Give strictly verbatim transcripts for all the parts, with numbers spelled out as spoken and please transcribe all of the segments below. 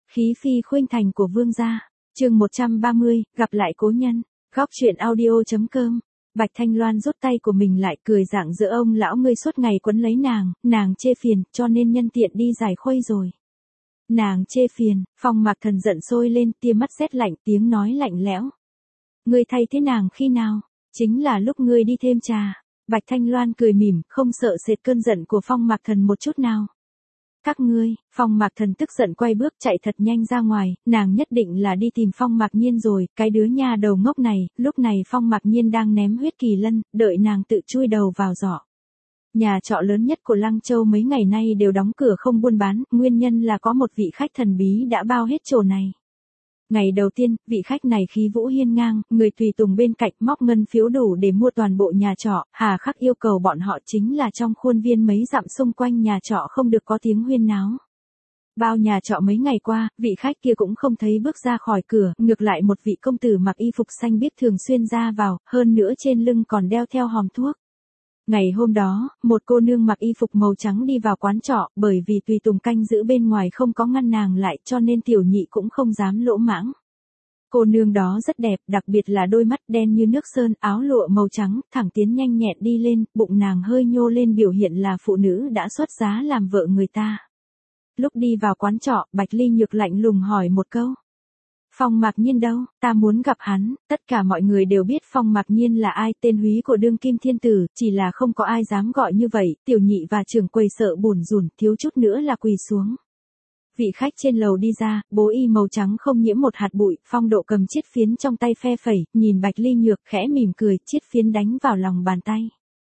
Khí phi khuynh thành của vương gia. Chương một trăm ba mươi, gặp lại cố nhân. Góc truyện audio.com. Bạch Thanh Loan rút tay của mình lại, cười dạng giữa ông lão ngươi suốt ngày quấn lấy nàng, nàng chê phiền, cho nên nhân tiện đi giải khuây rồi. Nàng chê phiền, Phong Mạc Thần giận sôi lên, tia mắt rét lạnh, tiếng nói lạnh lẽo. Ngươi thay thế nàng khi nào? Chính là lúc ngươi đi thêm trà. Bạch Thanh Loan cười mỉm, không sợ sệt cơn giận của Phong Mạc Thần một chút nào. Các ngươi, Phong Mạc Thần tức giận quay bước chạy thật nhanh ra ngoài, nàng nhất định là đi tìm Phong Mạc Nhiên rồi, cái đứa nha đầu ngốc này. Lúc này Phong Mạc Nhiên đang ném huyết kỳ lân, đợi nàng tự chui đầu vào giỏ. Nhà trọ lớn nhất của Lăng Châu mấy ngày nay đều đóng cửa không buôn bán, nguyên nhân là có một vị khách thần bí đã bao hết chỗ này. Ngày đầu tiên, vị khách này khí vũ hiên ngang, người tùy tùng bên cạnh móc ngân phiếu đủ để mua toàn bộ nhà trọ, hà khắc yêu cầu bọn họ chính là trong khuôn viên mấy dặm xung quanh nhà trọ không được có tiếng huyên náo. Bao nhà trọ mấy ngày qua, vị khách kia cũng không thấy bước ra khỏi cửa, ngược lại một vị công tử mặc y phục xanh biếc thường xuyên ra vào, hơn nữa trên lưng còn đeo theo hòm thuốc. Ngày hôm đó, một cô nương mặc y phục màu trắng đi vào quán trọ, bởi vì tùy tùng canh giữ bên ngoài không có ngăn nàng lại cho nên tiểu nhị cũng không dám lỗ mãng. Cô nương đó rất đẹp, đặc biệt là đôi mắt đen như nước sơn, áo lụa màu trắng, thẳng tiến nhanh nhẹn đi lên, bụng nàng hơi nhô lên biểu hiện là phụ nữ đã xuất giá làm vợ người ta. Lúc đi vào quán trọ, Bạch Ly Nhược lạnh lùng hỏi một câu. Phong Mạc Nhiên đâu, ta muốn gặp hắn. Tất cả mọi người đều biết Phong Mạc Nhiên là ai, tên húy của đương kim thiên tử, chỉ là không có ai dám gọi như vậy, tiểu nhị và trưởng quầy sợ bủn rủn, thiếu chút nữa là quỳ xuống. Vị khách trên lầu đi ra, bố y màu trắng không nhiễm một hạt bụi, Phong Độ cầm chiếc phiến trong tay phe phẩy, nhìn Bạch Ly Nhược khẽ mỉm cười, chiếc phiến đánh vào lòng bàn tay.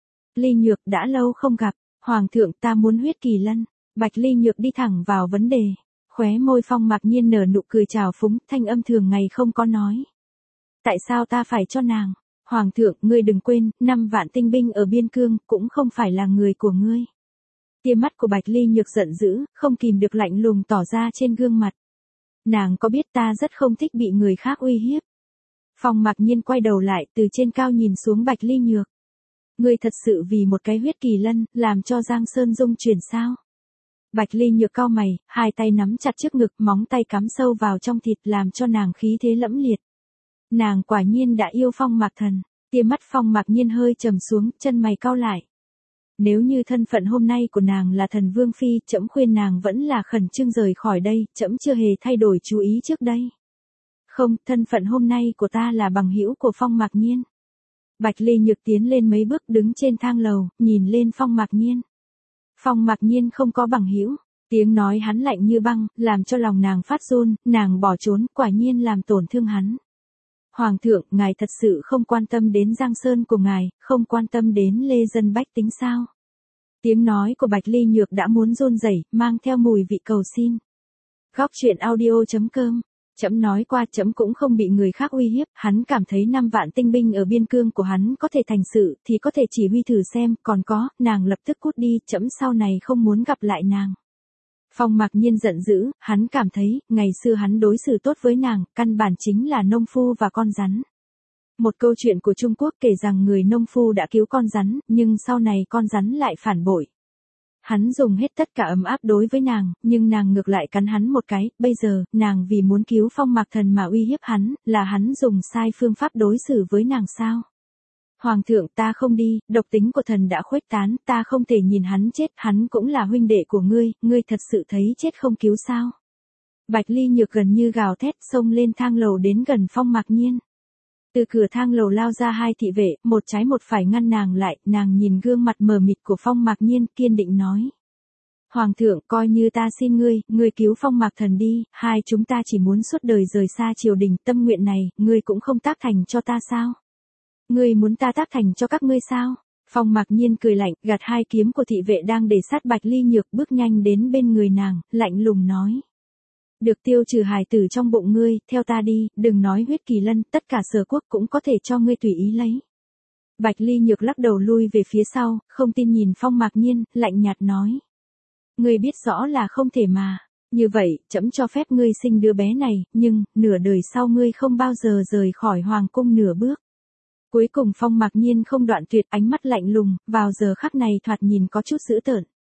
Ly Nhược đã lâu không gặp, Hoàng thượng ta muốn huyết kỳ lân. Bạch Ly Nhược đi thẳng vào vấn đề. Khóe môi Phong Mạc Nhiên nở nụ cười trào phúng, thanh âm thường ngày không có nói. Tại sao ta phải cho nàng? Hoàng thượng, ngươi đừng quên, năm vạn tinh binh ở biên cương, cũng không phải là người của ngươi. Tia mắt của Bạch Ly Nhược giận dữ, không kìm được lạnh lùng tỏ ra trên gương mặt. Nàng có biết ta rất không thích bị người khác uy hiếp. Phong Mạc Nhiên quay đầu lại, từ trên cao nhìn xuống Bạch Ly Nhược. Ngươi thật sự vì một cái huyết kỳ lân, làm cho Giang Sơn dung chuyển sao? Bạch Ly Nhược cau mày, hai tay nắm chặt trước ngực, móng tay cắm sâu vào trong thịt làm cho nàng khí thế lẫm liệt. Nàng quả nhiên đã yêu Phong Mạc Thần. Tia mắt Phong Mạc Nhiên hơi trầm xuống, chân mày cau lại. Nếu như thân phận hôm nay của nàng là thần vương phi, trẫm khuyên nàng vẫn là khẩn trương rời khỏi đây, trẫm chưa hề thay đổi chú ý trước đây. Không, thân phận hôm nay của ta là bằng hữu của Phong Mạc Nhiên. Bạch Ly Nhược tiến lên mấy bước đứng trên thang lầu, nhìn lên Phong Mạc Nhiên. Phong Mạc Nhiên không có bằng hữu, tiếng nói hắn lạnh như băng, làm cho lòng nàng phát run, nàng bỏ trốn, quả nhiên làm tổn thương hắn. Hoàng thượng, ngài thật sự không quan tâm đến Giang Sơn của ngài, không quan tâm đến lê dân bách tính sao? Tiếng nói của Bạch Ly Nhược đã muốn run rẩy, mang theo mùi vị cầu xin. Góc truyện audio.com. Trẫm nói qua, trẫm cũng không bị người khác uy hiếp, hắn cảm thấy năm vạn tinh binh ở biên cương của hắn có thể thành sự, thì có thể chỉ huy thử xem, còn có, nàng lập tức cút đi, trẫm sau này không muốn gặp lại nàng. Phong Mạc Nhiên giận dữ, hắn cảm thấy, ngày xưa hắn đối xử tốt với nàng, căn bản chính là nông phu và con rắn. Một câu chuyện của Trung Quốc kể rằng người nông phu đã cứu con rắn, nhưng sau này con rắn lại phản bội. Hắn dùng hết tất cả ấm áp đối với nàng, nhưng nàng ngược lại cắn hắn một cái, bây giờ, nàng vì muốn cứu Phong Mạc Thần mà uy hiếp hắn, là hắn dùng sai phương pháp đối xử với nàng sao? Hoàng thượng, ta không đi, độc tính của thần đã khuếch tán, ta không thể nhìn hắn chết, hắn cũng là huynh đệ của ngươi, ngươi thật sự thấy chết không cứu sao? Bạch Ly Nhược gần như gào thét, xông lên thang lầu đến gần Phong Mạc Nhiên. Từ cửa thang lầu lao ra hai thị vệ, một trái một phải ngăn nàng lại, nàng nhìn gương mặt mờ mịt của Phong Mạc Nhiên, kiên định nói. Hoàng thượng, coi như ta xin ngươi, ngươi cứu Phong Mạc Thần đi, hai chúng ta chỉ muốn suốt đời rời xa triều đình, tâm nguyện này, ngươi cũng không tác thành cho ta sao? Ngươi muốn ta tác thành cho các ngươi sao? Phong Mạc Nhiên cười lạnh, gạt hai kiếm của thị vệ đang để sát Bạch Ly Nhược, bước nhanh đến bên người nàng, lạnh lùng nói. Được tiêu trừ hài tử trong bụng ngươi, theo ta đi, đừng nói huyết kỳ lân, tất cả Sở quốc cũng có thể cho ngươi tùy ý lấy. Bạch Ly Nhược lắc đầu lui về phía sau, không tin nhìn Phong Mạc Nhiên, lạnh nhạt nói. Ngươi biết rõ là không thể mà, như vậy, trẫm cho phép ngươi sinh đứa bé này, nhưng, nửa đời sau ngươi không bao giờ rời khỏi hoàng cung nửa bước. Cuối cùng Phong Mạc Nhiên không đoạn tuyệt, ánh mắt lạnh lùng, vào giờ khắc này thoạt nhìn có chút dữ tợn.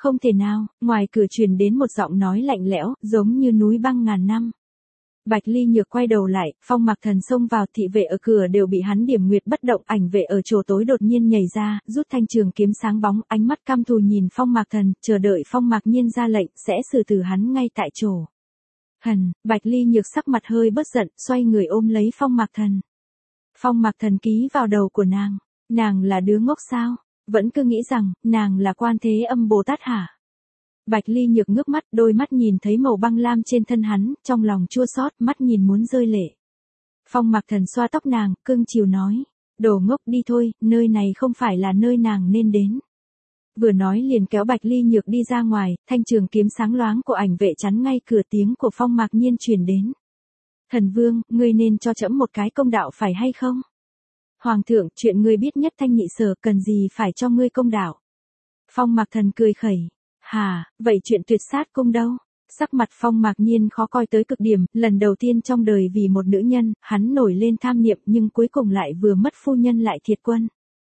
Không thể nào, ngoài cửa truyền đến một giọng nói lạnh lẽo, giống như núi băng ngàn năm. Bạch Ly Nhược quay đầu lại, Phong Mạc Thần xông vào, thị vệ ở cửa đều bị hắn điểm nguyệt bất động, ảnh vệ ở chỗ tối đột nhiên nhảy ra, rút thanh trường kiếm sáng bóng, ánh mắt căm thù nhìn Phong Mạc Thần, chờ đợi Phong Mạc Nhiên ra lệnh, sẽ xử tử hắn ngay tại chỗ. Hần, Bạch Ly Nhược sắc mặt hơi bất giận, xoay người ôm lấy Phong Mạc Thần. Phong Mạc Thần ký vào đầu của nàng, nàng là đứa ngốc sao, vẫn cứ nghĩ rằng, nàng là Quan Thế Âm Bồ Tát hả? Bạch Ly Nhược ngước mắt, đôi mắt nhìn thấy màu băng lam trên thân hắn, trong lòng chua xót, mắt nhìn muốn rơi lệ. Phong Mạc Thần xoa tóc nàng, cưng chiều nói, đồ ngốc đi thôi, nơi này không phải là nơi nàng nên đến. Vừa nói liền kéo Bạch Ly Nhược đi ra ngoài, thanh trường kiếm sáng loáng của ảnh vệ chắn ngay cửa, tiếng của Phong Mạc Nhiên truyền đến. Thần Vương, ngươi nên cho trẫm một cái công đạo phải hay không? Hoàng thượng, chuyện ngươi biết nhất thanh nhị sở, cần gì phải cho ngươi công đạo? Phong Mạc Thần cười khẩy. Hà, vậy chuyện tuyệt sát cung đâu? Sắc mặt Phong Mạc Nhiên khó coi tới cực điểm, lần đầu tiên trong đời vì một nữ nhân, hắn nổi lên tham niệm nhưng cuối cùng lại vừa mất phu nhân lại thiệt quân.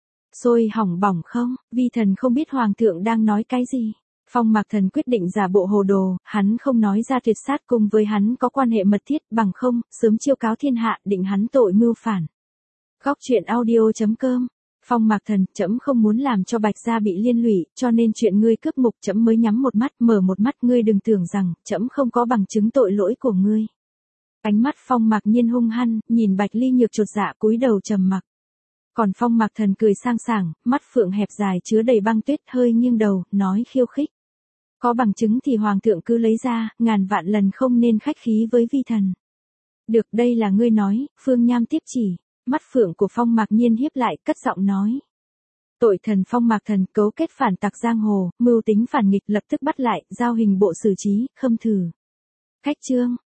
Sôi hỏng bỏng không, vi thần không biết Hoàng thượng đang nói cái gì. Phong Mạc Thần quyết định giả bộ hồ đồ, hắn không nói ra tuyệt sát cung với hắn có quan hệ mật thiết, bằng không, sớm chiêu cáo thiên hạ, định hắn tội mưu phản. Góc truyện audio chấm com. Phong Mạc Thần, trẫm không muốn làm cho Bạch gia bị liên lụy, cho nên chuyện ngươi cướp ngục trẫm mới nhắm một mắt, mở một mắt, ngươi đừng tưởng rằng trẫm không có bằng chứng tội lỗi của ngươi. Ánh mắt Phong Mạc Nhiên hung hăng, nhìn Bạch Ly Nhược chột dạ cúi đầu trầm mặc. Còn Phong Mạc Thần cười sang sảng, mắt phượng hẹp dài chứa đầy băng tuyết, hơi nghiêng đầu, nói khiêu khích. Có bằng chứng thì Hoàng thượng cứ lấy ra, ngàn vạn lần không nên khách khí với vi thần. Được, đây là ngươi nói, Phương Nham tiếp chỉ. Mắt phượng của Phong Mạc Nhiên hiếp lại, cất giọng nói. Tội thần Phong Mạc Thần cấu kết phản tặc giang hồ, mưu tính phản nghịch, lập tức bắt lại, giao hình bộ xử trí, khâm thử. Khách chương.